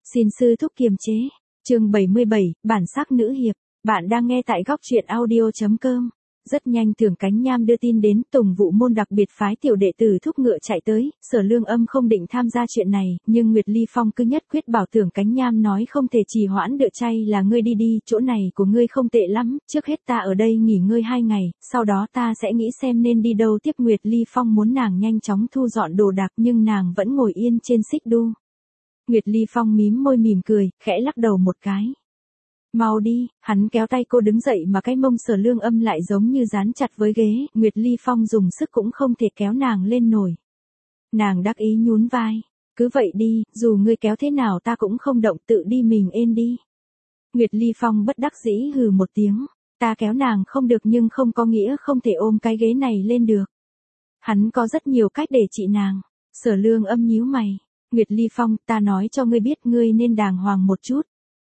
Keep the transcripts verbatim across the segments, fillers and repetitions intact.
Xin sư thúc kiềm chế. Chương bảy mươi bảy, bản sắc nữ hiệp. Bạn đang nghe tại góc truyện audio chấm com. Rất nhanh Tưởng Cánh Nham đưa tin đến, Tùng Vũ Môn đặc biệt phái tiểu đệ tử thúc ngựa chạy tới. Sở Lương Âm không định tham gia chuyện này, nhưng Nguyệt Ly Phong cứ nhất quyết bảo Tưởng Cánh Nham nói không thể trì hoãn đựa chay, là ngươi đi đi, chỗ này của ngươi không tệ lắm, trước hết ta ở đây nghỉ ngơi hai ngày, sau đó ta sẽ nghĩ xem nên đi đâu tiếp. Nguyệt Ly Phong muốn nàng nhanh chóng thu dọn đồ đạc, nhưng nàng vẫn ngồi yên trên xích đu. Nguyệt Ly Phong mím môi mỉm cười, khẽ lắc đầu một cái. Mau đi, hắn kéo tay cô đứng dậy mà cái mông Sở Lương Âm lại giống như dán chặt với ghế, Nguyệt Ly Phong dùng sức cũng không thể kéo nàng lên nổi. Nàng đắc ý nhún vai, cứ vậy đi, dù ngươi kéo thế nào ta cũng không động, tự đi mình êm đi. Nguyệt Ly Phong bất đắc dĩ hừ một tiếng, ta kéo nàng không được nhưng không có nghĩa không thể ôm cái ghế này lên được. Hắn có rất nhiều cách để trị nàng. Sở Lương Âm nhíu mày. Nguyệt Ly Phong, ta nói cho ngươi biết ngươi nên đàng hoàng một chút.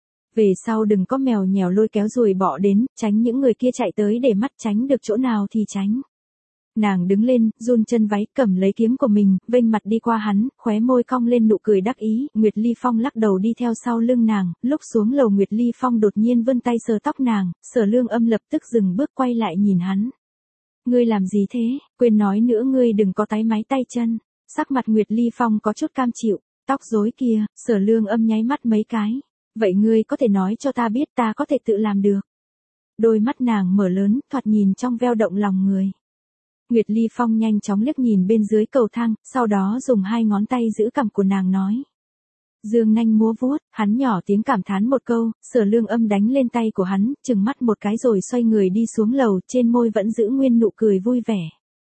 Về sau đừng có mèo nhèo lôi kéo ruồi bọ đến, tránh những người kia chạy tới để mắt, tránh được chỗ nào thì tránh. Nàng đứng lên, run chân váy, cầm lấy kiếm của mình, vênh mặt đi qua hắn, khóe môi cong lên nụ cười đắc ý. Nguyệt Ly Phong lắc đầu đi theo sau lưng nàng, lúc xuống lầu Nguyệt Ly Phong đột nhiên vươn tay sờ tóc nàng, Sở Lương Âm lập tức dừng bước quay lại nhìn hắn. Ngươi làm gì thế, quên nói nữa ngươi đừng có táy máy tay chân. Sắc mặt Nguyệt Ly Phong có chút cam chịu, tóc rối kia, Sở Lương Âm nháy mắt mấy cái. Vậy ngươi có thể nói cho ta biết ta có thể tự làm được. Đôi mắt nàng mở lớn, thoạt nhìn trong veo động lòng người. Nguyệt Ly Phong nhanh chóng liếc nhìn bên dưới cầu thang, sau đó dùng hai ngón tay giữ cằm của nàng nói. Dương nanh múa vuốt, hắn nhỏ tiếng cảm thán một câu, Sở Lương Âm đánh lên tay của hắn, chừng mắt một cái rồi xoay người đi xuống lầu, trên môi vẫn giữ nguyên nụ cười vui vẻ.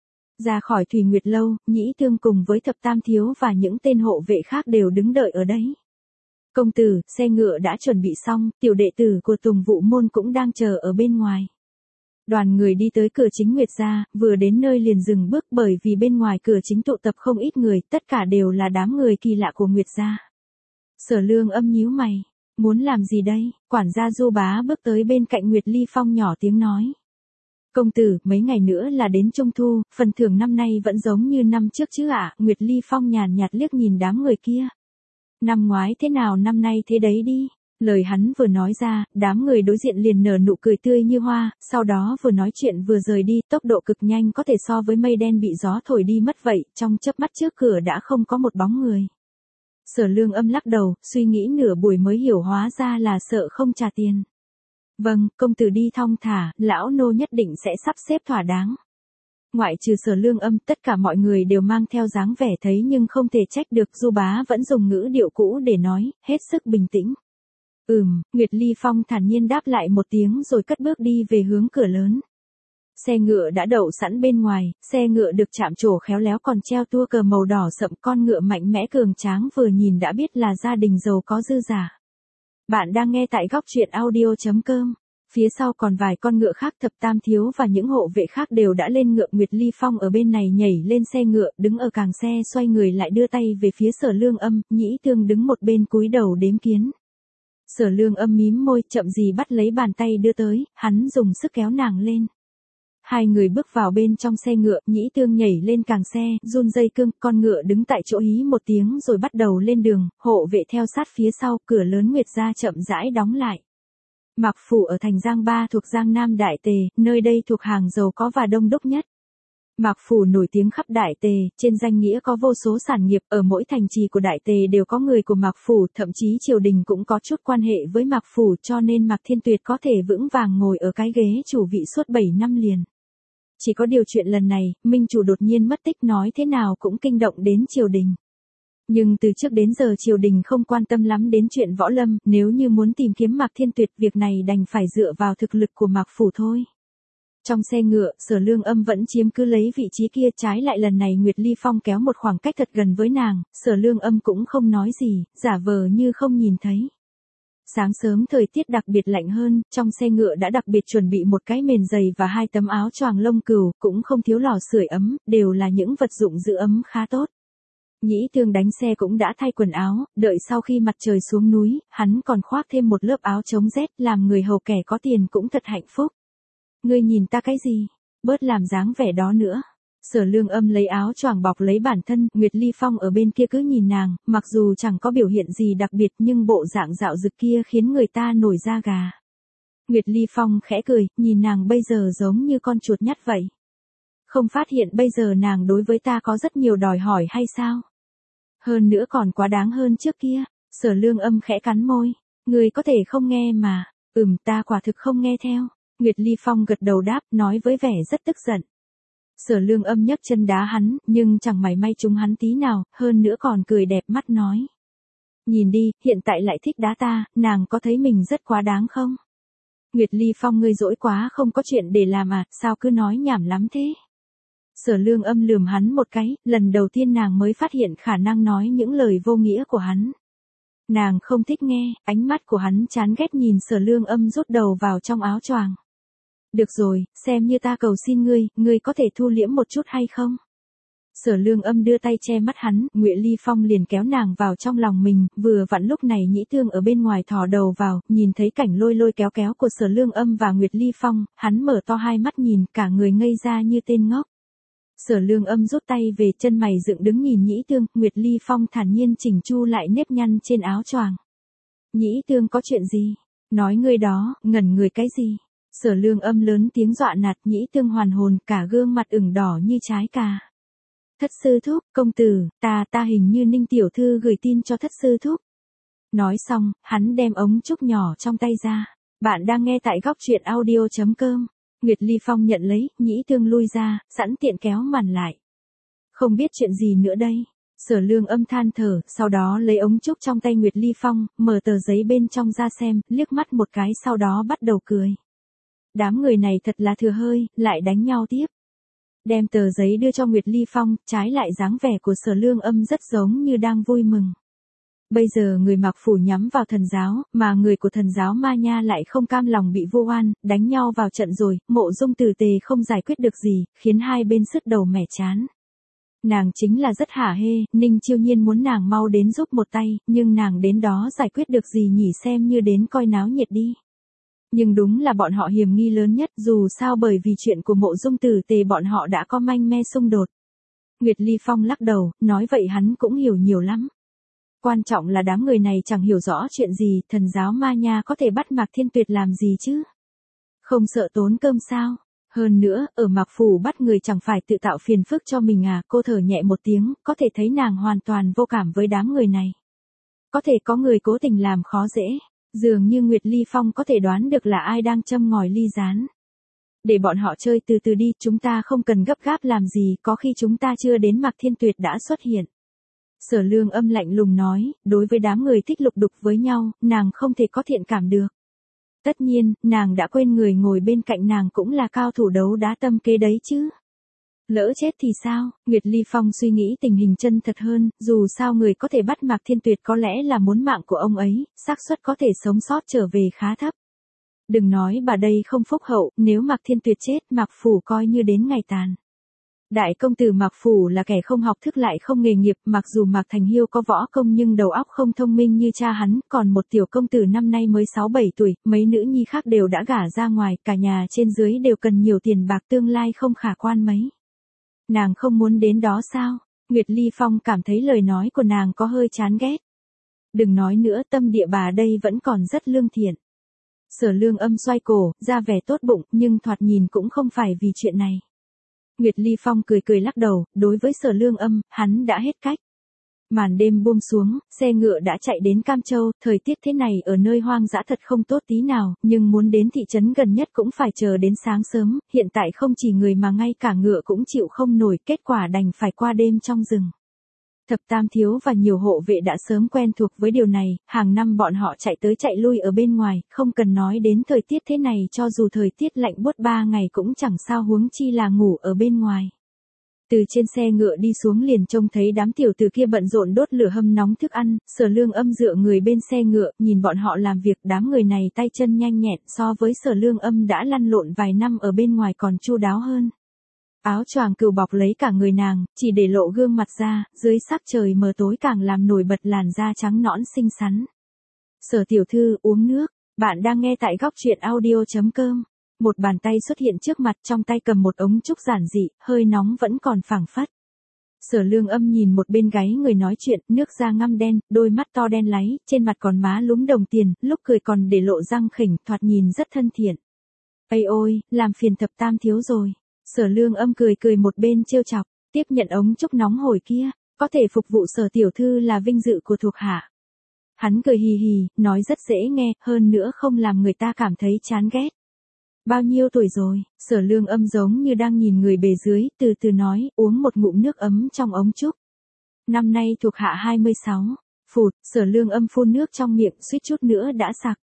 Ra khỏi Thủy Nguyệt Lâu, Nhĩ Thương cùng với Thập Tam Thiếu và những tên hộ vệ khác đều đứng đợi ở đấy. Công tử, xe ngựa đã chuẩn bị xong, tiểu đệ tử của Tùng Vũ Môn cũng đang chờ ở bên ngoài. Đoàn người đi tới cửa chính Nguyệt gia, vừa đến nơi liền dừng bước bởi vì bên ngoài cửa chính tụ tập không ít người, tất cả đều là đám người kỳ lạ của Nguyệt gia. Sở Lương Âm nhíu mày, muốn làm gì đây? Quản gia Du Bá bước tới bên cạnh Nguyệt Ly Phong nhỏ tiếng nói. Công tử, mấy ngày nữa là đến Trung Thu, phần thưởng năm nay vẫn giống như năm trước chứ ạ? Nguyệt Ly Phong nhàn nhạt liếc nhìn đám người kia. Năm ngoái thế nào năm nay thế đấy đi. Lời hắn vừa nói ra, đám người đối diện liền nở nụ cười tươi như hoa, sau đó vừa nói chuyện vừa rời đi, tốc độ cực nhanh có thể so với mây đen bị gió thổi đi mất vậy, trong chớp mắt trước cửa đã không có một bóng người. Sở Lương Âm lắc đầu, suy nghĩ nửa buổi mới hiểu hóa ra là sợ không trả tiền. Vâng, công tử đi thong thả, lão nô nhất định sẽ sắp xếp thỏa đáng. Ngoại trừ Sở Lương Âm, tất cả mọi người đều mang theo dáng vẻ thấy nhưng không thể trách được, Du Bá vẫn dùng ngữ điệu cũ để nói, hết sức bình tĩnh. Ừm, Nguyệt Ly Phong thản nhiên đáp lại một tiếng rồi cất bước đi về hướng cửa lớn. Xe ngựa đã đậu sẵn bên ngoài, xe ngựa được chạm trổ khéo léo còn treo tua cờ màu đỏ sậm, con ngựa mạnh mẽ cường tráng vừa nhìn đã biết là gia đình giàu có dư giả. Bạn đang nghe tại góc truyện audio chấm com. Phía sau còn vài con ngựa khác, Thập Tam Thiếu và những hộ vệ khác đều đã lên ngựa. Nguyệt Ly Phong ở bên này nhảy lên xe ngựa, đứng ở càng xe xoay người lại đưa tay về phía Sở Lương Âm, Nhĩ Thương đứng một bên cúi đầu đếm kiến. Sở Lương Âm mím môi, chậm gì bắt lấy bàn tay đưa tới, hắn dùng sức kéo nàng lên. Hai người bước vào bên trong xe ngựa, Nhĩ Thương nhảy lên càng xe, run dây cương, con ngựa đứng tại chỗ hí một tiếng rồi bắt đầu lên đường, hộ vệ theo sát phía sau, cửa lớn Nguyệt gia chậm rãi đóng lại. Mạc Phủ ở thành Giang Ba thuộc Giang Nam Đại Tề, nơi đây thuộc hàng giàu có và đông đúc nhất. Mạc Phủ nổi tiếng khắp Đại Tề, trên danh nghĩa có vô số sản nghiệp, ở mỗi thành trì của Đại Tề đều có người của Mạc Phủ, thậm chí triều đình cũng có chút quan hệ với Mạc Phủ, cho nên Mạc Thiên Tuyệt có thể vững vàng ngồi ở cái ghế chủ vị suốt bảy năm liền. Chỉ có điều chuyện lần này, minh chủ đột nhiên mất tích nói thế nào cũng kinh động đến triều đình. Nhưng từ trước đến giờ triều đình không quan tâm lắm đến chuyện võ lâm, nếu như muốn tìm kiếm Mạc Thiên Tuyệt, việc này đành phải dựa vào thực lực của Mạc Phủ thôi. Trong xe ngựa, Sở Lương Âm vẫn chiếm cứ lấy vị trí kia, trái lại lần này Nguyệt Ly Phong kéo một khoảng cách thật gần với nàng, Sở Lương Âm cũng không nói gì, giả vờ như không nhìn thấy. Sáng sớm thời tiết đặc biệt lạnh hơn, trong xe ngựa đã đặc biệt chuẩn bị một cái mền dày và hai tấm áo choàng lông cừu, cũng không thiếu lò sưởi ấm, đều là những vật dụng giữ ấm khá tốt. Nhĩ Thương đánh xe cũng đã thay quần áo, đợi sau khi mặt trời xuống núi, hắn còn khoác thêm một lớp áo chống rét, làm người hầu kẻ có tiền cũng thật hạnh phúc. Ngươi nhìn ta cái gì? Bớt làm dáng vẻ đó nữa. Sở Lương Âm lấy áo choàng bọc lấy bản thân, Nguyệt Ly Phong ở bên kia cứ nhìn nàng, mặc dù chẳng có biểu hiện gì đặc biệt nhưng bộ dạng dạo dực kia khiến người ta nổi da gà. Nguyệt Ly Phong khẽ cười, nhìn nàng bây giờ giống như con chuột nhắt vậy. Không phát hiện bây giờ nàng đối với ta có rất nhiều đòi hỏi hay sao? Hơn nữa còn quá đáng hơn trước kia. Sở Lương Âm khẽ cắn môi. Người có thể không nghe mà. Ừm, ta quả thực không nghe theo. Nguyệt Ly Phong gật đầu đáp, nói với vẻ rất tức giận. Sở Lương Âm nhấc chân đá hắn, nhưng chẳng mảy may trúng hắn tí nào, hơn nữa còn cười đẹp mắt nói. Nhìn đi, hiện tại lại thích đá ta, nàng có thấy mình rất quá đáng không? Nguyệt Ly Phong ngươi dỗi quá không có chuyện để làm à, sao cứ nói nhảm lắm thế? Sở Lương Âm lườm hắn một cái, lần đầu tiên nàng mới phát hiện khả năng nói những lời vô nghĩa của hắn. Nàng không thích nghe, ánh mắt của hắn chán ghét nhìn Sở Lương Âm rút đầu vào trong áo choàng. Được rồi, xem như ta cầu xin ngươi, ngươi có thể thu liễm một chút hay không? Sở Lương Âm đưa tay che mắt hắn, Nguyệt Ly Phong liền kéo nàng vào trong lòng mình, vừa vặn lúc này Nhĩ Tương ở bên ngoài thò đầu vào, nhìn thấy cảnh lôi lôi kéo kéo của Sở Lương Âm và Nguyệt Ly Phong, hắn mở to hai mắt nhìn, cả người ngây ra như tên ngốc. Sở Lương Âm rút tay về, chân mày dựng đứng nhìn Nhĩ Tương, Nguyệt Ly Phong thản nhiên chỉnh chu lại nếp nhăn trên áo choàng. Nhĩ Tương có chuyện gì? Nói ngươi đó, ngẩn người cái gì? Sở Lương Âm lớn tiếng dọa nạt, Nhĩ Tương hoàn hồn, cả gương mặt ửng đỏ như trái cà. Thất sư thúc, công tử, ta ta hình như Ninh tiểu thư gửi tin cho thất sư thúc. Nói xong, hắn đem ống trúc nhỏ trong tay ra. Bạn đang nghe tại góc truyện audio chấm com. Nguyệt Ly Phong nhận lấy, Nhĩ Tương lui ra, sẵn tiện kéo màn lại. Không biết chuyện gì nữa đây. Sở Lương Âm than thở, sau đó lấy ống trúc trong tay Nguyệt Ly Phong, mở tờ giấy bên trong ra xem, liếc mắt một cái sau đó bắt đầu cười. Đám người này thật là thừa hơi, lại đánh nhau tiếp. Đem tờ giấy đưa cho Nguyệt Ly Phong, trái lại dáng vẻ của Sở Lương Âm rất giống như đang vui mừng. Bây giờ người Mạc Phủ nhắm vào thần giáo, mà người của thần giáo Ma Nha lại không cam lòng bị vô oan, đánh nhau vào trận rồi, Mộ Dung Tử Tề không giải quyết được gì, khiến hai bên sứt đầu mẻ chán. Nàng chính là rất hả hê, Ninh Chiêu Nhiên muốn nàng mau đến giúp một tay, nhưng nàng đến đó giải quyết được gì nhỉ, xem như đến coi náo nhiệt đi. Nhưng đúng là bọn họ hiểm nghi lớn nhất, dù sao bởi vì chuyện của Mộ Dung Tử Tề bọn họ đã có manh me xung đột. Nguyệt Ly Phong lắc đầu, nói vậy hắn cũng hiểu nhiều lắm. Quan trọng là đám người này chẳng hiểu rõ chuyện gì, thần giáo Ma Nha có thể bắt Mạc Thiên Tuyệt làm gì chứ? Không sợ tốn cơm sao? Hơn nữa, ở Mạc Phủ bắt người chẳng phải tự tạo phiền phức cho mình à, cô thở nhẹ một tiếng, có thể thấy nàng hoàn toàn vô cảm với đám người này. Có thể có người cố tình làm khó dễ, dường như Nguyệt Ly Phong có thể đoán được là ai đang châm ngòi ly gián. Để bọn họ chơi từ từ đi, chúng ta không cần gấp gáp làm gì, có khi chúng ta chưa đến Mạc Thiên Tuyệt đã xuất hiện. Sở Lương Âm lạnh lùng nói, đối với đám người thích lục đục với nhau, nàng không thể có thiện cảm được. Tất nhiên, nàng đã quên người ngồi bên cạnh nàng cũng là cao thủ đấu đá tâm kế đấy chứ. Lỡ chết thì sao? Nguyệt Ly Phong suy nghĩ tình hình chân thật hơn, dù sao người có thể bắt Mạc Thiên Tuyệt có lẽ là muốn mạng của ông ấy, xác suất có thể sống sót trở về khá thấp. Đừng nói bà đây không phúc hậu, nếu Mạc Thiên Tuyệt chết, Mạc Phủ coi như đến ngày tàn. Đại công tử Mạc Phủ là kẻ không học thức lại không nghề nghiệp, mặc dù Mạc Thành Hiêu có võ công nhưng đầu óc không thông minh như cha hắn, còn một tiểu công tử năm nay mới sáu bảy tuổi, mấy nữ nhi khác đều đã gả ra ngoài, cả nhà trên dưới đều cần nhiều tiền bạc, tương lai không khả quan mấy. Nàng không muốn đến đó sao? Nguyệt Ly Phong cảm thấy lời nói của nàng có hơi chán ghét. Đừng nói nữa, tâm địa bà đây vẫn còn rất lương thiện. Sở Lương Âm xoay cổ, ra vẻ tốt bụng, nhưng thoạt nhìn cũng không phải vì chuyện này. Nguyệt Ly Phong cười cười lắc đầu, đối với Sở Lương Âm, hắn đã hết cách. Màn đêm buông xuống, xe ngựa đã chạy đến Cam Châu, thời tiết thế này ở nơi hoang dã thật không tốt tí nào, nhưng muốn đến thị trấn gần nhất cũng phải chờ đến sáng sớm, hiện tại không chỉ người mà ngay cả ngựa cũng chịu không nổi, kết quả đành phải qua đêm trong rừng. Thập Tam Thiếu và nhiều hộ vệ đã sớm quen thuộc với điều này, hàng năm bọn họ chạy tới chạy lui ở bên ngoài, không cần nói đến thời tiết thế này, cho dù thời tiết lạnh buốt ba ngày cũng chẳng sao, huống chi là ngủ ở bên ngoài. Từ trên xe ngựa đi xuống liền trông thấy đám tiểu tử kia bận rộn đốt lửa hâm nóng thức ăn, Sở Lương Âm dựa người bên xe ngựa, nhìn bọn họ làm việc, đám người này tay chân nhanh nhẹn, so với Sở Lương Âm đã lăn lộn vài năm ở bên ngoài còn chu đáo hơn. Áo choàng cừu bọc lấy cả người nàng, chỉ để lộ gương mặt ra, dưới sắc trời mờ tối càng làm nổi bật làn da trắng nõn xinh xắn. Sở tiểu thư, uống nước, bạn đang nghe tại góc truyện audio chấm com. Một bàn tay xuất hiện trước mặt, trong tay cầm một ống trúc giản dị, hơi nóng vẫn còn phảng phất. Sở Lương Âm nhìn một bên gáy người nói chuyện, nước da ngăm đen, đôi mắt to đen láy, trên mặt còn má lúm đồng tiền, lúc cười còn để lộ răng khỉnh, thoạt nhìn rất thân thiện. Ây ôi, làm phiền Thập Tam thiếu rồi. Sở Lương Âm cười cười một bên trêu chọc, tiếp nhận ống trúc nóng hổi kia, có thể phục vụ Sở tiểu thư là vinh dự của thuộc hạ. Hắn cười hì hì, nói rất dễ nghe, hơn nữa không làm người ta cảm thấy chán ghét. Bao nhiêu tuổi rồi? Sở Lương Âm giống như đang nhìn người bề dưới, từ từ nói, uống một ngụm nước ấm trong ống trúc. Năm nay thuộc hạ hai mươi sáu. Phụt, Sở Lương Âm phun nước trong miệng, suýt chút nữa đã sặc.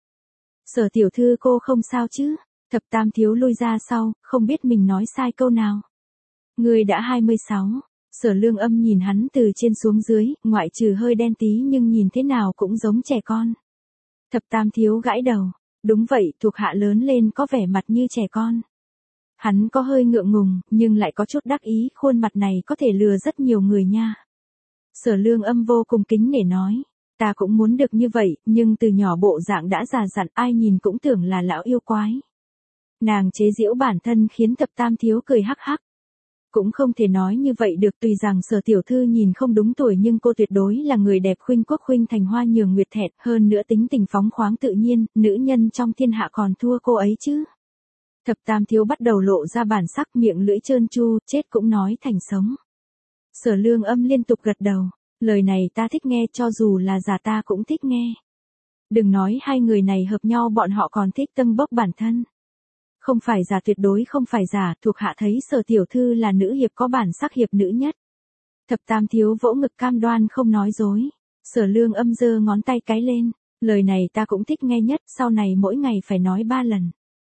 Sở tiểu thư cô không sao chứ? Thập Tam thiếu lui ra sau, không biết mình nói sai câu nào. Người đã hai mươi sáu. Sở Lương Âm nhìn hắn từ trên xuống dưới, ngoại trừ hơi đen tí nhưng nhìn thế nào cũng giống trẻ con. Thập Tam thiếu gãi đầu. Đúng vậy, thuộc hạ lớn lên có vẻ mặt như trẻ con. Hắn có hơi ngượng ngùng, nhưng lại có chút đắc ý, khuôn mặt này có thể lừa rất nhiều người nha. Sở Lương Âm vô cùng kính nể nói, ta cũng muốn được như vậy, nhưng từ nhỏ bộ dạng đã già dặn, ai nhìn cũng tưởng là lão yêu quái. Nàng chế giễu bản thân khiến Thập Tam thiếu cười hắc hắc. Cũng không thể nói như vậy được, tuy rằng Sở tiểu thư nhìn không đúng tuổi nhưng cô tuyệt đối là người đẹp khuynh quốc khuynh thành hoa nhường nguyệt thẹn, hơn nữa tính tình phóng khoáng tự nhiên, nữ nhân trong thiên hạ còn thua cô ấy chứ. Thập Tam thiếu bắt đầu lộ ra bản sắc, miệng lưỡi trơn tru, chết cũng nói thành sống. Sở Lương Âm liên tục gật đầu, lời này ta thích nghe, cho dù là giả ta cũng thích nghe. Đừng nói hai người này hợp nhau, bọn họ còn thích tâng bốc bản thân. Không phải giả, tuyệt đối không phải giả, thuộc hạ thấy Sở tiểu thư là nữ hiệp có bản sắc hiệp nữ nhất. Thập Tam thiếu vỗ ngực cam đoan không nói dối. Sở Lương Âm giơ ngón tay cái lên, lời này ta cũng thích nghe nhất, sau này mỗi ngày phải nói ba lần.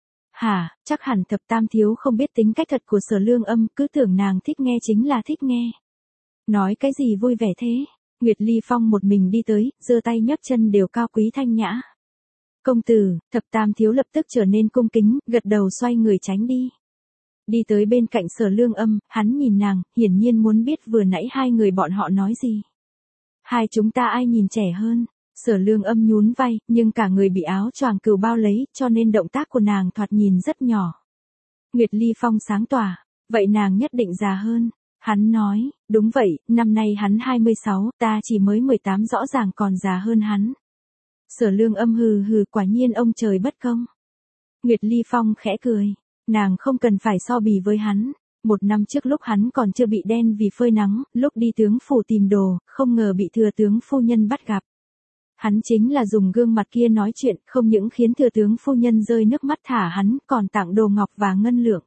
Hả, chắc hẳn Thập Tam thiếu không biết tính cách thật của Sở Lương Âm, cứ tưởng nàng thích nghe chính là thích nghe. Nói cái gì vui vẻ thế? Nguyệt Ly Phong một mình đi tới, giơ tay nhấc chân đều cao quý thanh nhã. Công tử, Thập Tam thiếu lập tức trở nên cung kính, gật đầu xoay người tránh đi. Đi tới bên cạnh Sở Lương Âm, hắn nhìn nàng, hiển nhiên muốn biết vừa nãy hai người bọn họ nói gì. Hai chúng ta ai nhìn trẻ hơn? Sở Lương Âm nhún vai, nhưng cả người bị áo choàng cừu bao lấy, cho nên động tác của nàng thoạt nhìn rất nhỏ. Nguyệt Ly Phong sáng tỏa, vậy nàng nhất định già hơn. Hắn nói, đúng vậy, năm nay hắn hai mươi sáu, ta chỉ mới mười tám, rõ ràng còn già hơn hắn. Sở Lương Âm hừ hừ, quả nhiên ông trời bất công. Nguyệt Ly Phong khẽ cười, nàng không cần phải so bì với hắn. Một năm trước lúc hắn còn chưa bị đen vì phơi nắng, lúc đi tướng phủ tìm đồ, không ngờ bị thừa tướng phu nhân bắt gặp. Hắn chính là dùng gương mặt kia nói chuyện, không những khiến thừa tướng phu nhân rơi nước mắt thả hắn, còn tặng đồ ngọc và ngân lượng.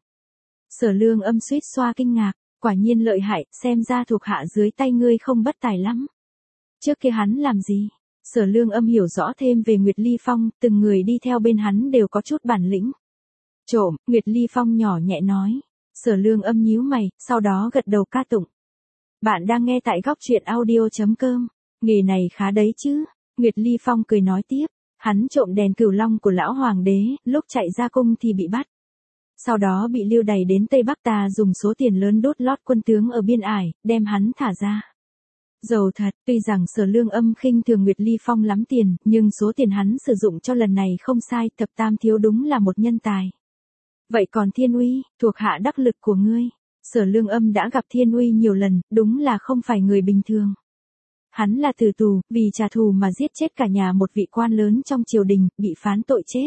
Sở Lương Âm suýt xoa kinh ngạc, quả nhiên lợi hại, xem ra thuộc hạ dưới tay ngươi không bất tài lắm. Trước kia hắn làm gì? Sở Lương Âm hiểu rõ thêm về Nguyệt Ly Phong, từng người đi theo bên hắn đều có chút bản lĩnh. Trộm, Nguyệt Ly Phong nhỏ nhẹ nói. Sở Lương Âm nhíu mày, sau đó gật đầu ca tụng. Bạn đang nghe tại góc truyện audio chấm com, nghề này khá đấy chứ. Nguyệt Ly Phong cười nói tiếp, hắn trộm đèn cửu long của lão hoàng đế, lúc chạy ra cung thì bị bắt. Sau đó bị lưu đày đến Tây Bắc, ta dùng số tiền lớn đốt lót quân tướng ở biên ải, đem hắn thả ra. Giàu thật, tuy rằng Sở Lương Âm khinh thường Nguyệt Ly Phong lắm tiền, nhưng số tiền hắn sử dụng cho lần này không sai, Thập Tam thiếu đúng là một nhân tài. Vậy còn Thiên Uy, thuộc hạ đắc lực của ngươi. Sở Lương Âm đã gặp Thiên Uy nhiều lần, đúng là không phải người bình thường. Hắn là tử tù, vì trả thù mà giết chết cả nhà một vị quan lớn trong triều đình, bị phán tội chết.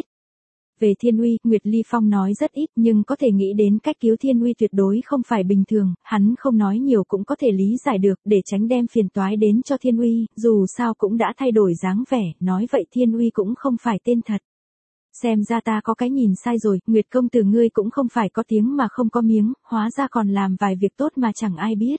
Về Thiên Uy, Nguyệt Ly Phong nói rất ít, nhưng có thể nghĩ đến cách cứu Thiên Uy tuyệt đối không phải bình thường, hắn không nói nhiều cũng có thể lý giải được, để tránh đem phiền toái đến cho Thiên Uy, dù sao cũng đã thay đổi dáng vẻ, nói vậy Thiên Uy cũng không phải tên thật. Xem ra ta có cái nhìn sai rồi, Nguyệt công tử ngươi cũng không phải có tiếng mà không có miếng, hóa ra còn làm vài việc tốt mà chẳng ai biết.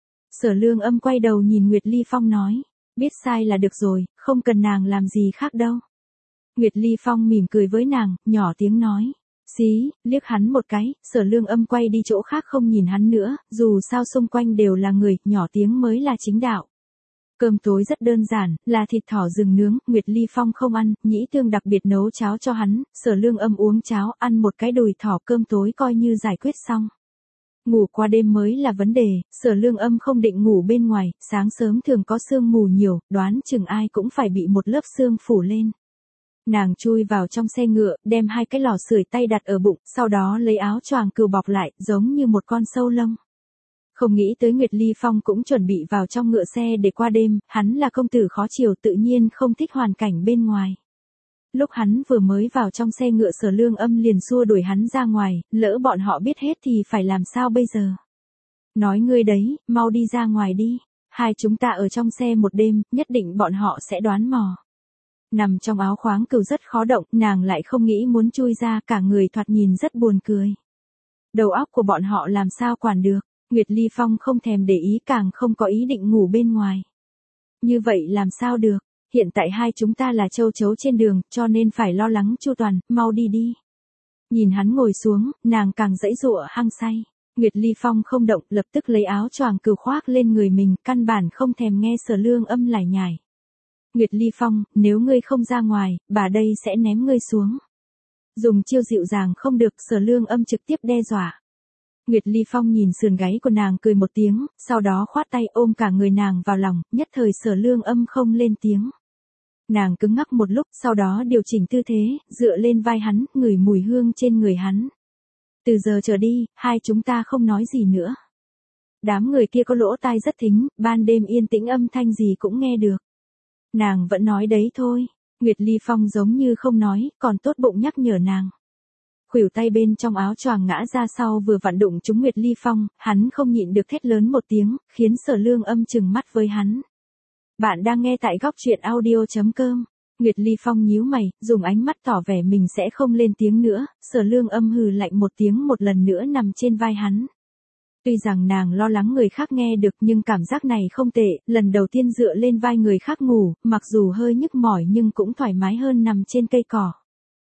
Sở Lương Âm quay đầu nhìn Nguyệt Ly Phong nói, biết sai là được rồi, không cần nàng làm gì khác đâu. Nguyệt Ly Phong mỉm cười với nàng, nhỏ tiếng nói, xí, liếc hắn một cái, Sở Lương Âm quay đi chỗ khác không nhìn hắn nữa, dù sao xung quanh đều là người, nhỏ tiếng mới là chính đạo. Cơm tối rất đơn giản, là thịt thỏ rừng nướng, Nguyệt Ly Phong không ăn, Nhĩ Tương đặc biệt nấu cháo cho hắn, Sở Lương Âm uống cháo, ăn một cái đùi thỏ, cơm tối coi như giải quyết xong. Ngủ qua đêm mới là vấn đề, Sở Lương Âm không định ngủ bên ngoài, sáng sớm thường có sương mù nhiều, đoán chừng ai cũng phải bị một lớp sương phủ lên. Nàng chui vào trong xe ngựa, đem hai cái lò sưởi tay đặt ở bụng, sau đó lấy áo choàng cừu bọc lại, giống như một con sâu lông. Không nghĩ tới Nguyệt Ly Phong cũng chuẩn bị vào trong ngựa xe để qua đêm, hắn là công tử khó chiều tự nhiên không thích hoàn cảnh bên ngoài. Lúc hắn vừa mới vào trong xe ngựa Sở Lương Âm liền xua đuổi hắn ra ngoài, lỡ bọn họ biết hết thì phải làm sao bây giờ? Nói ngươi đấy, mau đi ra ngoài đi, hai chúng ta ở trong xe một đêm, nhất định bọn họ sẽ đoán mò. Nằm trong áo khoáng cừu rất khó động, nàng lại không nghĩ muốn chui ra, cả người thoạt nhìn rất buồn cười. Đầu óc của bọn họ làm sao quản được, Nguyệt Ly Phong không thèm để ý càng không có ý định ngủ bên ngoài. Như vậy làm sao được, hiện tại hai chúng ta là châu chấu trên đường, cho nên phải lo lắng chu toàn, mau đi đi. Nhìn hắn ngồi xuống, nàng càng giãy giụa hăng say. Nguyệt Ly Phong không động, lập tức lấy áo choàng cừu khoác lên người mình, căn bản không thèm nghe Sở Lương Âm lải nhải. Nguyệt Ly Phong, nếu ngươi không ra ngoài, bà đây sẽ ném ngươi xuống. Dùng chiêu dịu dàng không được, Sở Lương Âm trực tiếp đe dọa. Nguyệt Ly Phong nhìn sườn gáy của nàng cười một tiếng, sau đó khoát tay ôm cả người nàng vào lòng, nhất thời Sở Lương Âm không lên tiếng. Nàng cứng ngắc một lúc, sau đó điều chỉnh tư thế, dựa lên vai hắn, ngửi mùi hương trên người hắn. Từ giờ trở đi, hai chúng ta không nói gì nữa. Đám người kia có lỗ tai rất thính, ban đêm yên tĩnh âm thanh gì cũng nghe được. Nàng vẫn nói đấy thôi, Nguyệt Ly Phong giống như không nói, còn tốt bụng nhắc nhở nàng. Khuỷu tay bên trong áo choàng ngã ra sau vừa vặn đụng trúng Nguyệt Ly Phong, hắn không nhịn được thét lớn một tiếng, khiến Sở Lương Âm trừng mắt với hắn. Bạn đang nghe tại góc truyện audio chấm com. Nguyệt Ly Phong nhíu mày, dùng ánh mắt tỏ vẻ mình sẽ không lên tiếng nữa, Sở Lương Âm hừ lạnh một tiếng một lần nữa nằm trên vai hắn. Tuy rằng nàng lo lắng người khác nghe được nhưng cảm giác này không tệ, lần đầu tiên dựa lên vai người khác ngủ, mặc dù hơi nhức mỏi nhưng cũng thoải mái hơn nằm trên cây cỏ.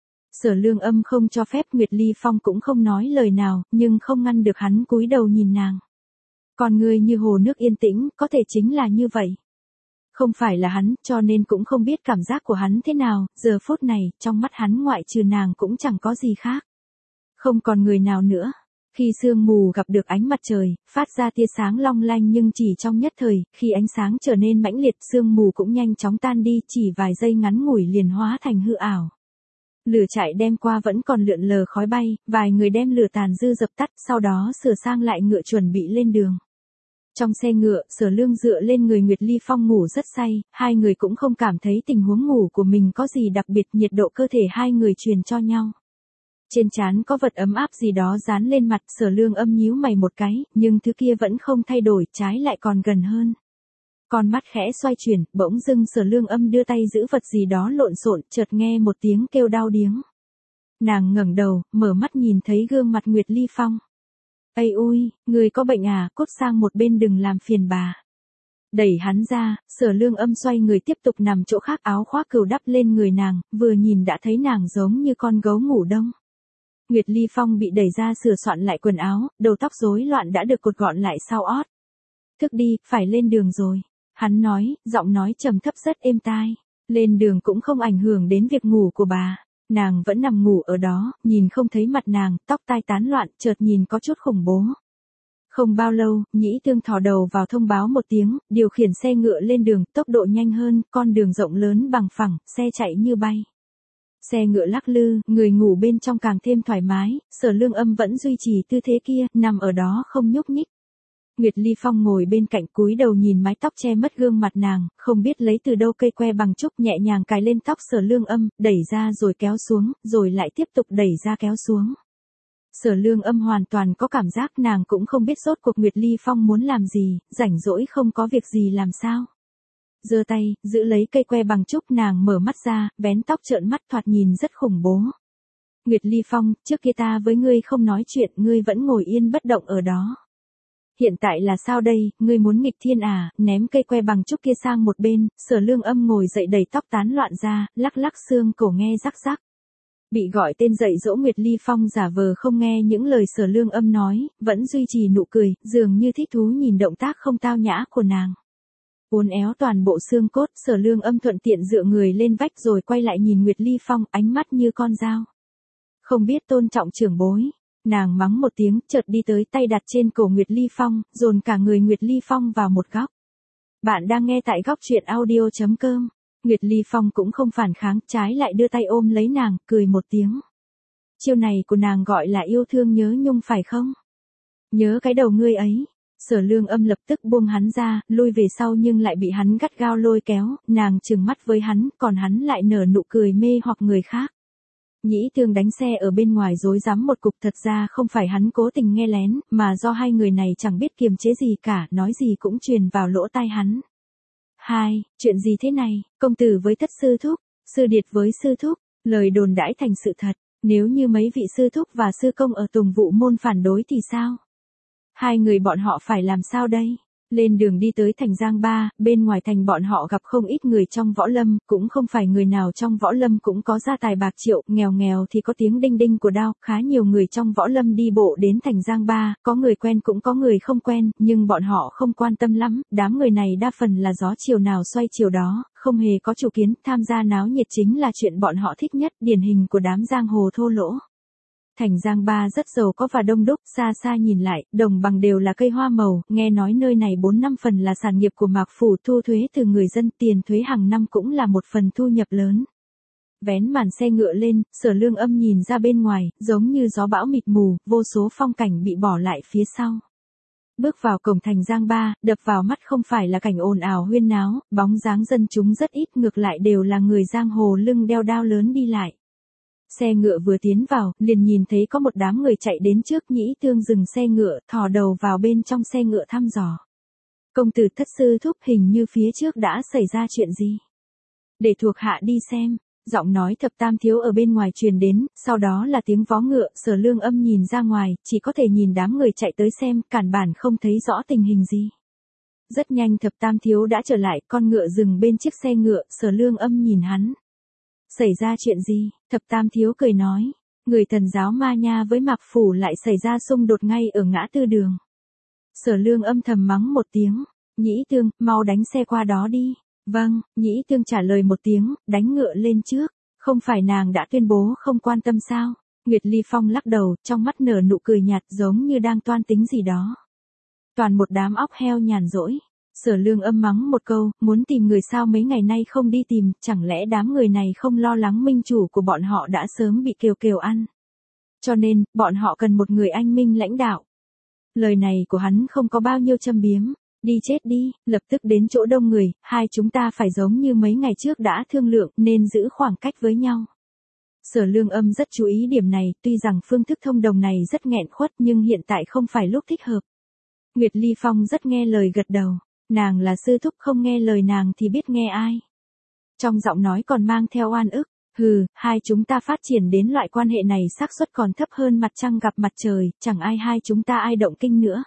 Sở Lương Âm không cho phép, Nguyệt Ly Phong cũng không nói lời nào, nhưng không ngăn được hắn cúi đầu nhìn nàng. Con người như hồ nước yên tĩnh, có thể chính là như vậy. Không phải là hắn, cho nên cũng không biết cảm giác của hắn thế nào, giờ phút này, trong mắt hắn ngoại trừ nàng cũng chẳng có gì khác. Không còn người nào nữa. Khi sương mù gặp được ánh mặt trời, phát ra tia sáng long lanh nhưng chỉ trong nhất thời, khi ánh sáng trở nên mãnh liệt, sương mù cũng nhanh chóng tan đi, chỉ vài giây ngắn ngủi liền hóa thành hư ảo. Lửa chạy đem qua vẫn còn lượn lờ khói bay, vài người đem lửa tàn dư dập tắt, sau đó sửa sang lại ngựa chuẩn bị lên đường. Trong xe ngựa, Sở Lương dựa lên người Nguyệt Ly Phong ngủ rất say, hai người cũng không cảm thấy tình huống ngủ của mình có gì đặc biệt, nhiệt độ cơ thể hai người truyền cho nhau. Trên trán có vật ấm áp gì đó dán lên mặt, Sở Lương Âm nhíu mày một cái, nhưng thứ kia vẫn không thay đổi, trái lại còn gần hơn. Con mắt khẽ xoay chuyển, bỗng dưng Sở Lương Âm đưa tay giữ vật gì đó lộn xộn, chợt nghe một tiếng kêu đau điếng. Nàng ngẩng đầu, mở mắt nhìn thấy gương mặt Nguyệt Ly Phong. Ây ui, người có bệnh à, cút sang một bên đừng làm phiền bà. Đẩy hắn ra, Sở Lương Âm xoay người tiếp tục nằm chỗ khác, áo khoác cừu đắp lên người nàng, vừa nhìn đã thấy nàng giống như con gấu ngủ đông. Nguyệt Ly Phong bị đẩy ra sửa soạn lại quần áo, đầu tóc rối loạn đã được cột gọn lại sau ót. Thức đi, phải lên đường rồi. Hắn nói, giọng nói trầm thấp rất êm tai. Lên đường cũng không ảnh hưởng đến việc ngủ của bà. Nàng vẫn nằm ngủ ở đó, nhìn không thấy mặt nàng, tóc tai tán loạn, chợt nhìn có chút khủng bố. Không bao lâu, Nhĩ Tương thò đầu vào thông báo một tiếng, điều khiển xe ngựa lên đường, tốc độ nhanh hơn, con đường rộng lớn bằng phẳng, xe chạy như bay. Xe ngựa lắc lư, người ngủ bên trong càng thêm thoải mái, Sở Lương Âm vẫn duy trì tư thế kia, nằm ở đó không nhúc nhích. Nguyệt Ly Phong ngồi bên cạnh cúi đầu nhìn mái tóc che mất gương mặt nàng, không biết lấy từ đâu cây que bằng trúc nhẹ nhàng cài lên tóc Sở Lương Âm, đẩy ra rồi kéo xuống, rồi lại tiếp tục đẩy ra kéo xuống. Sở Lương Âm hoàn toàn có cảm giác nàng cũng không biết rốt cuộc Nguyệt Ly Phong muốn làm gì, rảnh rỗi không có việc gì làm sao. Giơ tay, giữ lấy cây que bằng trúc, nàng mở mắt ra, vén tóc trợn mắt thoạt nhìn rất khủng bố. Nguyệt Ly Phong, trước kia ta với ngươi không nói chuyện, ngươi vẫn ngồi yên bất động ở đó. Hiện tại là sao đây, ngươi muốn nghịch thiên à, ném cây que bằng trúc kia sang một bên, Sở Lương Âm ngồi dậy đẩy tóc tán loạn ra, lắc lắc xương cổ nghe rắc rắc. Bị gọi tên dậy dỗ Nguyệt Ly Phong giả vờ không nghe những lời Sở Lương Âm nói, vẫn duy trì nụ cười, dường như thích thú nhìn động tác không tao nhã của nàng. Uốn éo toàn bộ xương cốt, Sở Lương Âm thuận tiện dựa người lên vách rồi quay lại nhìn Nguyệt Ly Phong, ánh mắt như con dao. Không biết tôn trọng trưởng bối, nàng mắng một tiếng, chợt đi tới, tay đặt trên cổ Nguyệt Ly Phong, dồn cả người Nguyệt Ly Phong vào một góc. Bạn đang nghe tại góc truyện audio chấm com. Nguyệt Ly Phong cũng không phản kháng, trái lại đưa tay ôm lấy nàng, cười một tiếng. Chiêu này của nàng gọi là yêu thương nhớ nhung phải không? Nhớ cái đầu ngươi ấy. Sở Lương Âm lập tức buông hắn ra, lui về sau nhưng lại bị hắn gắt gao lôi kéo, nàng trừng mắt với hắn, còn hắn lại nở nụ cười mê hoặc người khác. Nhĩ Thương đánh xe ở bên ngoài rối rắm một cục, thật ra không phải hắn cố tình nghe lén, mà do hai người này chẳng biết kiềm chế gì cả, nói gì cũng truyền vào lỗ tai hắn. Hai, chuyện gì thế này, công tử với thất sư thúc, sư điệt với sư thúc, lời đồn đãi thành sự thật, nếu như mấy vị sư thúc và sư công ở Tùng Vụ môn phản đối thì sao? Hai người bọn họ phải làm sao đây? Lên đường đi tới thành Giang Ba, bên ngoài thành bọn họ gặp không ít người trong võ lâm, cũng không phải người nào trong võ lâm cũng có gia tài bạc triệu, nghèo nghèo thì có tiếng đinh đinh của đao, khá nhiều người trong võ lâm đi bộ đến thành Giang Ba, có người quen cũng có người không quen, nhưng bọn họ không quan tâm lắm, đám người này đa phần là gió chiều nào xoay chiều đó, không hề có chủ kiến, tham gia náo nhiệt chính là chuyện bọn họ thích nhất, điển hình của đám giang hồ thô lỗ. Thành Giang Ba rất giàu có và đông đúc, xa xa nhìn lại, đồng bằng đều là cây hoa màu, nghe nói nơi này bốn năm phần là sản nghiệp của Mạc Phủ, thu thuế từ người dân, tiền thuế hàng năm cũng là một phần thu nhập lớn. Vén màn xe ngựa lên, Sở Lương Âm nhìn ra bên ngoài, giống như gió bão mịt mù, vô số phong cảnh bị bỏ lại phía sau. Bước vào cổng thành Giang Ba, đập vào mắt không phải là cảnh ồn ào huyên náo, bóng dáng dân chúng rất ít, ngược lại đều là người giang hồ lưng đeo đao lớn đi lại. Xe ngựa vừa tiến vào, liền nhìn thấy có một đám người chạy đến trước. Nhĩ Thương dừng xe ngựa, thò đầu vào bên trong xe ngựa thăm dò. Công tử thất sư thúc, hình như phía trước đã xảy ra chuyện gì? Để thuộc hạ đi xem. Giọng nói thập tam thiếu ở bên ngoài truyền đến, sau đó là tiếng vó ngựa. Sở Lương Âm nhìn ra ngoài, chỉ có thể nhìn đám người chạy tới xem, cản bản không thấy rõ tình hình gì. Rất nhanh thập tam thiếu đã trở lại, con ngựa dừng bên chiếc xe ngựa. Sở Lương Âm nhìn hắn. Xảy ra chuyện gì? Thập tam thiếu cười nói. Người thần giáo Ma Nha với Mạc Phủ lại xảy ra xung đột ngay ở ngã tư đường. Sở Lương Âm thầm mắng một tiếng. Nhĩ Thương, mau đánh xe qua đó đi. Vâng, Nhĩ Thương trả lời một tiếng, đánh ngựa lên trước. Không phải nàng đã tuyên bố không quan tâm sao? Nguyệt Ly Phong lắc đầu, trong mắt nở nụ cười nhạt giống như đang toan tính gì đó. Toàn một đám óc heo nhàn rỗi. Sở Lương Âm mắng một câu, muốn tìm người sao mấy ngày nay không đi tìm, chẳng lẽ đám người này không lo lắng minh chủ của bọn họ đã sớm bị kiều kiều ăn. Cho nên, bọn họ cần một người anh minh lãnh đạo. Lời này của hắn không có bao nhiêu châm biếm. Đi chết đi, lập tức đến chỗ đông người, hai chúng ta phải giống như mấy ngày trước đã thương lượng, nên giữ khoảng cách với nhau. Sở Lương Âm rất chú ý điểm này, tuy rằng phương thức thông đồng này rất nghẹn khuất nhưng hiện tại không phải lúc thích hợp. Nguyệt Ly Phong rất nghe lời gật đầu. Nàng là sư thúc, không nghe lời nàng thì biết nghe ai. Trong giọng nói còn mang theo oan ức. Hừ, hai chúng ta phát triển đến loại quan hệ này xác suất còn thấp hơn mặt trăng gặp mặt trời, chẳng ai hai chúng ta ai động kinh nữa.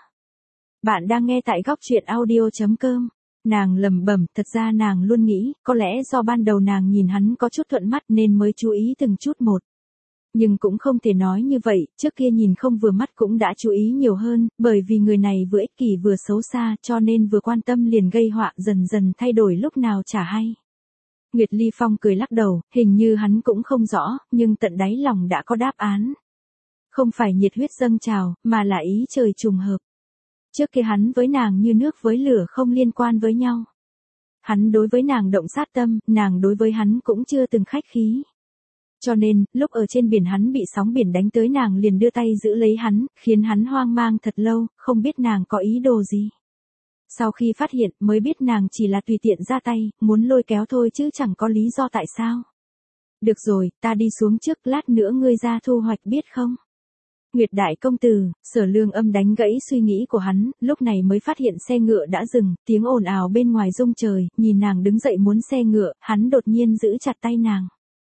Bạn đang nghe tại góc truyện audio chấm com. Nàng lẩm bẩm, thật ra nàng luôn nghĩ, có lẽ do ban đầu nàng nhìn hắn có chút thuận mắt nên mới chú ý từng chút một. Nhưng cũng không thể nói như vậy, trước kia nhìn không vừa mắt cũng đã chú ý nhiều hơn, bởi vì người này vừa ích kỷ vừa xấu xa cho nên vừa quan tâm liền gây họa, dần dần thay đổi lúc nào chả hay. Nguyệt Ly Phong cười lắc đầu, hình như hắn cũng không rõ, nhưng tận đáy lòng đã có đáp án. Không phải nhiệt huyết dâng trào, mà là ý trời trùng hợp. Trước kia hắn với nàng như nước với lửa không liên quan với nhau. Hắn đối với nàng động sát tâm, nàng đối với hắn cũng chưa từng khách khí. Cho nên, lúc ở trên biển hắn bị sóng biển đánh tới nàng liền đưa tay giữ lấy hắn, khiến hắn hoang mang thật lâu, không biết nàng có ý đồ gì. Sau khi phát hiện mới biết nàng chỉ là tùy tiện ra tay, muốn lôi kéo thôi chứ chẳng có lý do tại sao. Được rồi, ta đi xuống trước, lát nữa ngươi ra thu hoạch biết không? Nguyệt đại công tử, Sở Lương Âm đánh gãy suy nghĩ của hắn, lúc này mới phát hiện xe ngựa đã dừng, tiếng ồn ào bên ngoài rung trời, nhìn nàng đứng dậy muốn xe ngựa, hắn đột nhiên giữ chặt tay nàng.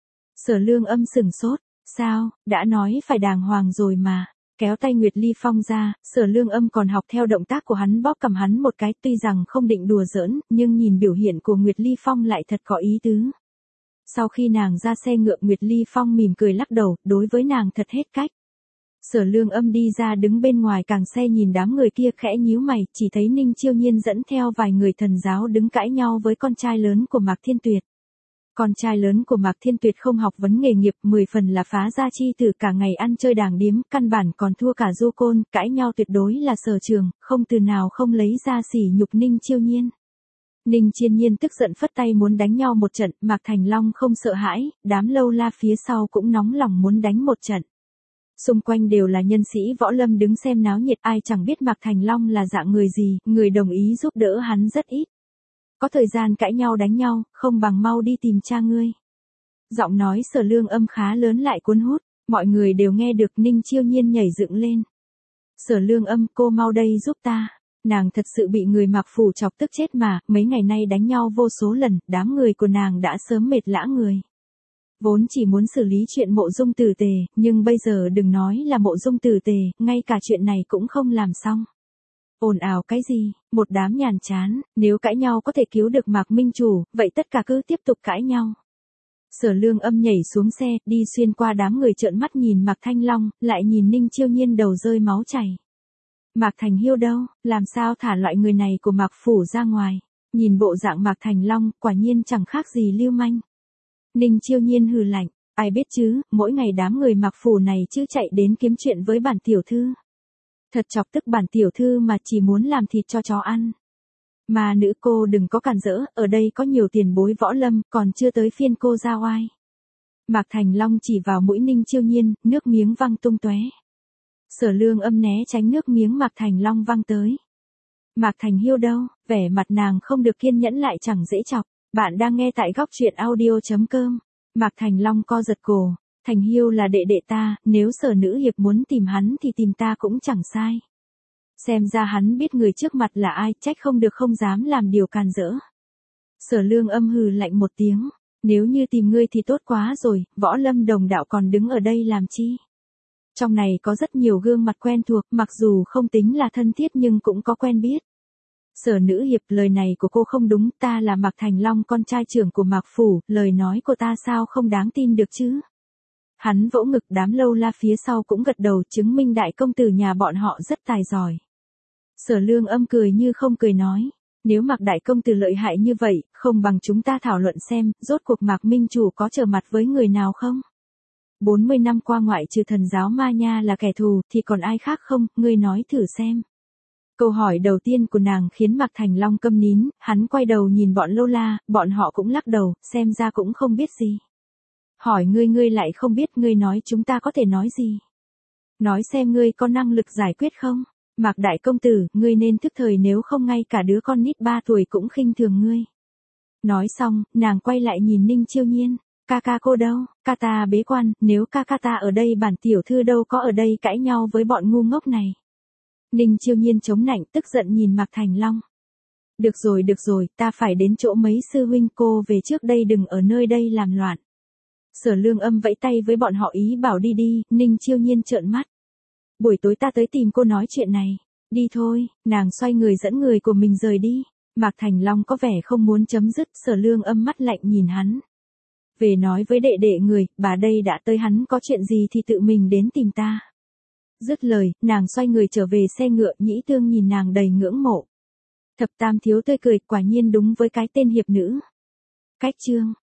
Sở Lương Âm sửng sốt, sao, đã nói phải đàng hoàng rồi mà. Kéo tay Nguyệt Ly Phong ra, Sở Lương Âm còn học theo động tác của hắn bóp cầm hắn một cái, tuy rằng không định đùa giỡn, nhưng nhìn biểu hiện của Nguyệt Ly Phong lại thật có ý tứ. Sau khi nàng ra xe ngựa, Nguyệt Ly Phong mỉm cười lắc đầu, đối với nàng thật hết cách. Sở Lương Âm đi ra đứng bên ngoài càng xe nhìn đám người kia khẽ nhíu mày, chỉ thấy Ninh Chiêu Nhiên dẫn theo vài người thần giáo đứng cãi nhau với con trai lớn của Mạc Thiên Tuyệt. Con trai lớn của Mạc Thiên Tuyệt không học vấn nghề nghiệp, mười phần là phá gia chi tử, cả ngày ăn chơi đàng điếm, căn bản còn thua cả du côn, cãi nhau tuyệt đối là sở trường, không từ nào không lấy ra sỉ nhục Ninh Chiêu Nhiên. Ninh Chiên Nhiên tức giận phất tay muốn đánh nhau một trận, Mạc Thành Long không sợ hãi, đám lâu la phía sau cũng nóng lòng muốn đánh một trận. Xung quanh đều là nhân sĩ võ lâm đứng xem náo nhiệt, ai chẳng biết Mạc Thành Long là dạng người gì, người đồng ý giúp đỡ hắn rất ít. Có thời gian cãi nhau đánh nhau, không bằng mau đi tìm cha ngươi. Giọng nói Sở Lương Âm khá lớn lại cuốn hút, mọi người đều nghe được. Ninh Chiêu Nhiên nhảy dựng lên. Sở Lương Âm, cô mau đây giúp ta. Nàng thật sự bị người Mạc Phủ chọc tức chết mà, mấy ngày nay đánh nhau vô số lần, đám người của nàng đã sớm mệt lã người. Vốn chỉ muốn xử lý chuyện Mộ Dung Tử Tề, nhưng bây giờ đừng nói là Mộ Dung Tử Tề, ngay cả chuyện này cũng không làm xong. Ồn ào cái gì, một đám nhàm chán, nếu cãi nhau có thể cứu được Mạc Minh Chủ, vậy tất cả cứ tiếp tục cãi nhau. Sở Lương Âm nhảy xuống xe, đi xuyên qua đám người trợn mắt nhìn Mạc Thanh Long, lại nhìn Ninh Chiêu Nhiên đầu rơi máu chảy. Mạc Thành Hiêu đâu, làm sao thả loại người này của Mạc Phủ ra ngoài, nhìn bộ dạng Mạc Thành Long, quả nhiên chẳng khác gì lưu manh. Ninh Chiêu Nhiên hừ lạnh, ai biết chứ, mỗi ngày đám người Mạc Phủ này chứ chạy đến kiếm chuyện với bản tiểu thư. Thật chọc tức bản tiểu thư mà chỉ muốn làm thịt cho chó ăn. Mà nữ cô đừng có cản rỡ, ở đây có nhiều tiền bối võ lâm, còn chưa tới phiên cô ra oai. Mạc Thành Long chỉ vào mũi Ninh Chiêu Nhiên, nước miếng văng tung tóe. Sở Lương Âm né tránh nước miếng Mạc Thành Long văng tới. Mạc Thành Hiêu đâu, vẻ mặt nàng không được kiên nhẫn lại chẳng dễ chọc. Bạn đang nghe tại góc truyện audio chấm com. Mạc Thành Long co giật cổ. Thành Hiêu là đệ đệ ta, nếu Sở nữ hiệp muốn tìm hắn thì tìm ta cũng chẳng sai. Xem ra hắn biết người trước mặt là ai, trách không được không dám làm điều càn rỡ. Sở Lương Âm hừ lạnh một tiếng. Nếu như tìm ngươi thì tốt quá rồi, võ lâm đồng đạo còn đứng ở đây làm chi? Trong này có rất nhiều gương mặt quen thuộc, mặc dù không tính là thân thiết nhưng cũng có quen biết. Sở nữ hiệp, lời này của cô không đúng, ta là Mạc Thành Long, con trai trưởng của Mạc Phủ, lời nói của ta sao không đáng tin được chứ? Hắn vỗ ngực, đám lâu la phía sau cũng gật đầu, chứng minh đại công tử nhà bọn họ rất tài giỏi. Sở Lương Âm cười như không cười nói, nếu Mạc đại công tử lợi hại như vậy, không bằng chúng ta thảo luận xem, rốt cuộc Mạc Minh Chủ có trở mặt với người nào không? bốn mươi năm qua ngoại trừ thần giáo Ma Nha là kẻ thù, thì còn ai khác không, ngươi nói thử xem. Câu hỏi đầu tiên của nàng khiến Mạc Thành Long câm nín, hắn quay đầu nhìn bọn lâu la, bọn họ cũng lắc đầu, xem ra cũng không biết gì. Hỏi ngươi ngươi lại không biết, ngươi nói chúng ta có thể nói gì? Nói xem ngươi có năng lực giải quyết không? Mạc đại công tử, ngươi nên thức thời, nếu không ngay cả đứa con nít ba tuổi cũng khinh thường ngươi. Nói xong, nàng quay lại nhìn Ninh Chiêu Nhiên. Ca ca cô đâu, ca ta bế quan, nếu ca ca ta ở đây bản tiểu thư đâu có ở đây cãi nhau với bọn ngu ngốc này. Ninh Chiêu Nhiên chống nạnh tức giận nhìn Mạc Thành Long. Được rồi được rồi, ta phải đến chỗ mấy sư huynh, cô về trước đây, đừng ở nơi đây làm loạn. Sở Lương Âm vẫy tay với bọn họ ý bảo đi đi, Ninh Chiêu Nhiên trợn mắt. Buổi tối ta tới tìm cô nói chuyện này. Đi thôi, nàng xoay người dẫn người của mình rời đi. Mạc Thành Long có vẻ không muốn chấm dứt, Sở Lương Âm mắt lạnh nhìn hắn. Về nói với đệ đệ người, bà đây đã tới, hắn có chuyện gì thì tự mình đến tìm ta. Dứt lời, nàng xoay người trở về xe ngựa, Nhĩ Tương nhìn nàng đầy ngưỡng mộ. Thập Tam thiếu tươi cười, quả nhiên đúng với cái tên hiệp nữ. Cách chương